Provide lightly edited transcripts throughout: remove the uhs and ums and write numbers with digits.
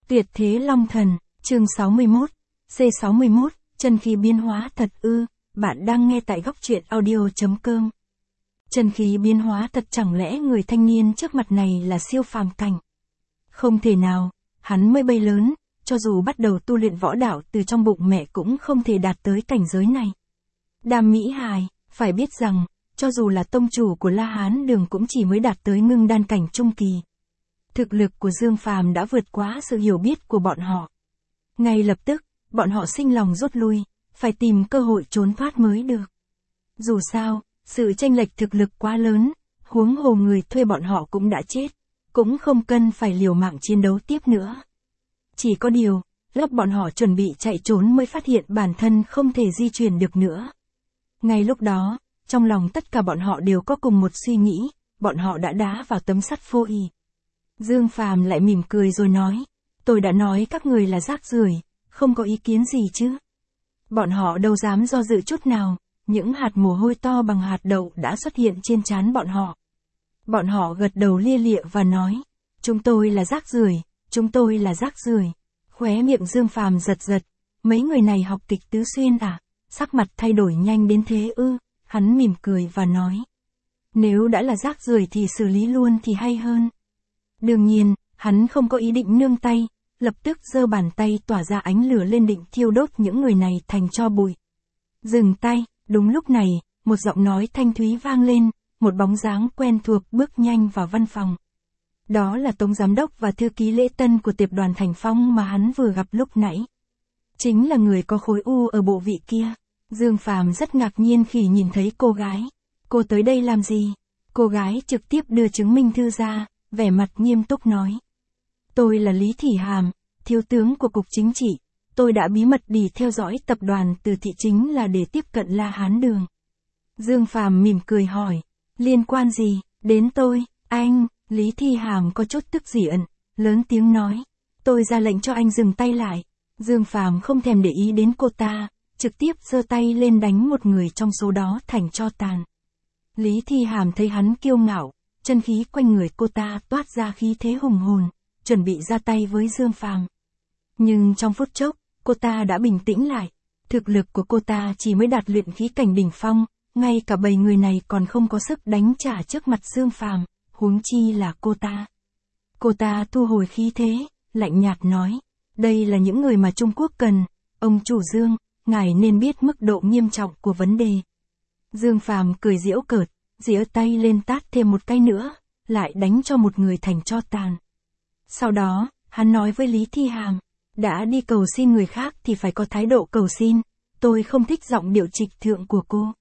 Tuyệt thế long thần, chương 61, C61, chân khí biến hóa thật ư, bạn đang nghe tại góc truyện audio.com. Chân khí biến hóa thật, chẳng lẽ người thanh niên trước mặt này là siêu phàm cảnh? Không thể nào, hắn mới bay lớn, cho dù bắt đầu tu luyện võ đạo từ trong bụng mẹ cũng không thể đạt tới cảnh giới này. Đàm Mỹ Hài, phải biết rằng, cho dù là tông chủ của La Hán Đường cũng chỉ mới đạt tới ngưng đan cảnh trung kỳ. Thực lực của Dương Phàm đã vượt quá sự hiểu biết của bọn họ. Ngay lập tức, bọn họ sinh lòng rút lui, phải tìm cơ hội trốn thoát mới được. Dù sao, sự chênh lệch thực lực quá lớn, huống hồ người thuê bọn họ cũng đã chết, cũng không cần phải liều mạng chiến đấu tiếp nữa. Chỉ có điều, lúc bọn họ chuẩn bị chạy trốn mới phát hiện bản thân không thể di chuyển được nữa. Ngay lúc đó, trong lòng tất cả bọn họ đều có cùng một suy nghĩ, bọn họ đã đá vào tấm sắt phô y. Dương Phàm lại mỉm cười rồi nói, tôi đã nói các người là rác rưởi, không có ý kiến gì chứ. Bọn họ đâu dám do dự chút nào, những hạt mồ hôi to bằng hạt đậu đã xuất hiện trên trán bọn họ. Bọn họ gật đầu lia lịa và nói, chúng tôi là rác rưởi, chúng tôi là rác rưởi. Khóe miệng Dương Phàm giật giật, mấy người này học kịch Tứ Xuyên à, sắc mặt thay đổi nhanh đến thế ư, hắn mỉm cười và nói. Nếu đã là rác rưởi thì xử lý luôn thì hay hơn. Đương nhiên, hắn không có ý định nương tay, lập tức giơ bàn tay tỏa ra ánh lửa lên định thiêu đốt những người này thành tro bụi. Dừng tay, đúng lúc này, một giọng nói thanh thúy vang lên, một bóng dáng quen thuộc bước nhanh vào văn phòng. Đó là Tống Giám đốc và thư ký Lễ Tân của Tiệp đoàn Thành Phong mà hắn vừa gặp lúc nãy. Chính là người có khối u ở bộ vị kia. Dương Phàm rất ngạc nhiên khi nhìn thấy cô gái. Cô tới đây làm gì? Cô gái trực tiếp đưa chứng minh thư ra, vẻ mặt nghiêm túc nói. Tôi là Lý Thị Hàm, thiếu tướng của Cục Chính trị. Tôi đã bí mật đi theo dõi tập đoàn từ thị chính là để tiếp cận La Hán Đường. Dương Phàm mỉm cười hỏi, liên quan gì, đến tôi, anh? Lý Thị Hàm có chút tức giận, lớn tiếng nói, tôi ra lệnh cho anh dừng tay lại. Dương Phàm không thèm để ý đến cô ta, trực tiếp giơ tay lên đánh một người trong số đó thành tro tàn. Lý Thị Hàm thấy hắn kiêu ngạo, chân khí quanh người cô ta toát ra khí thế hùng hồn, chuẩn bị ra tay với Dương Phàm. Nhưng trong phút chốc, cô ta đã bình tĩnh lại, thực lực của cô ta chỉ mới đạt luyện khí cảnh đỉnh phong, ngay cả 7 người này còn không có sức đánh trả trước mặt Dương Phàm, huống chi là cô ta. Cô ta thu hồi khí thế, lạnh nhạt nói, đây là những người mà Trung Quốc cần, ông chủ Dương, ngài nên biết mức độ nghiêm trọng của vấn đề. Dương Phàm cười giễu cợt, giở tay lên tát thêm một cái nữa, lại đánh cho một người thành tro tàn. Sau đó, hắn nói với Lý Thị Hàm, đã đi cầu xin người khác thì phải có thái độ cầu xin, tôi không thích giọng điệu trịch thượng của cô.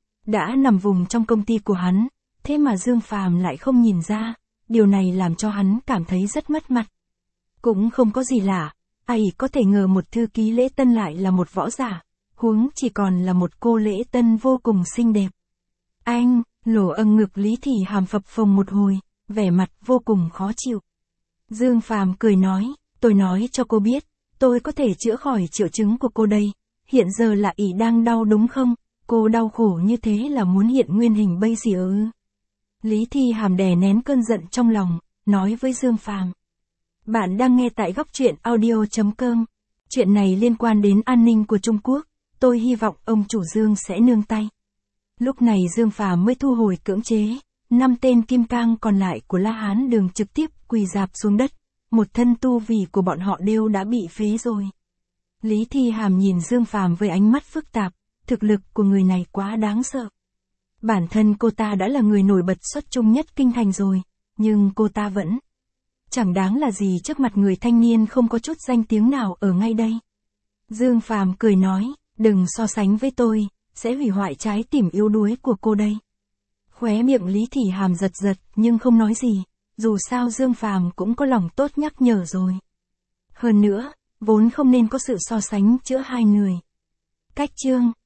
Đã nằm vùng trong công ty của hắn, thế mà Dương Phàm lại không nhìn ra, điều này làm cho hắn cảm thấy rất mất mặt. Cũng không có gì lạ, ai có thể ngờ một thư ký Lễ Tân lại là một võ giả, huống chỉ còn là một cô Lễ Tân vô cùng xinh đẹp. Anh, lỗ âng ngực Lý Thị Hàm phập phồng một hồi, vẻ mặt vô cùng khó chịu. Dương Phàm cười nói, tôi nói cho cô biết, tôi có thể chữa khỏi triệu chứng của cô đây, hiện giờ là ỷ đang đau đúng không, cô đau khổ như thế là muốn hiện nguyên hình bây giờ ư. Lý Thị Hàm đè nén cơn giận trong lòng, nói với Dương Phàm. Bạn đang nghe tại góc truyện audio.com, chuyện này liên quan đến an ninh của Trung Quốc, tôi hy vọng ông chủ Dương sẽ nương tay. Lúc này Dương Phàm mới thu hồi cưỡng chế, 5 tên kim cang còn lại của La Hán Đường trực tiếp quỳ rạp xuống đất, một thân tu vi của bọn họ đều đã bị phế rồi. Lý Thị Hàm nhìn Dương Phàm với ánh mắt phức tạp, thực lực của người này quá đáng sợ. Bản thân cô ta đã là người nổi bật xuất chúng nhất kinh thành rồi, nhưng cô ta vẫn chẳng đáng là gì trước mặt người thanh niên không có chút danh tiếng nào ở ngay đây. Dương Phàm cười nói, đừng so sánh với tôi, sẽ hủy hoại trái tim yếu đuối của cô đây. Khóe miệng Lý Thị Hàm giật giật nhưng không nói gì, dù sao Dương Phàm cũng có lòng tốt nhắc nhở rồi. Hơn nữa, vốn không nên có sự so sánh giữa hai người. Cách chương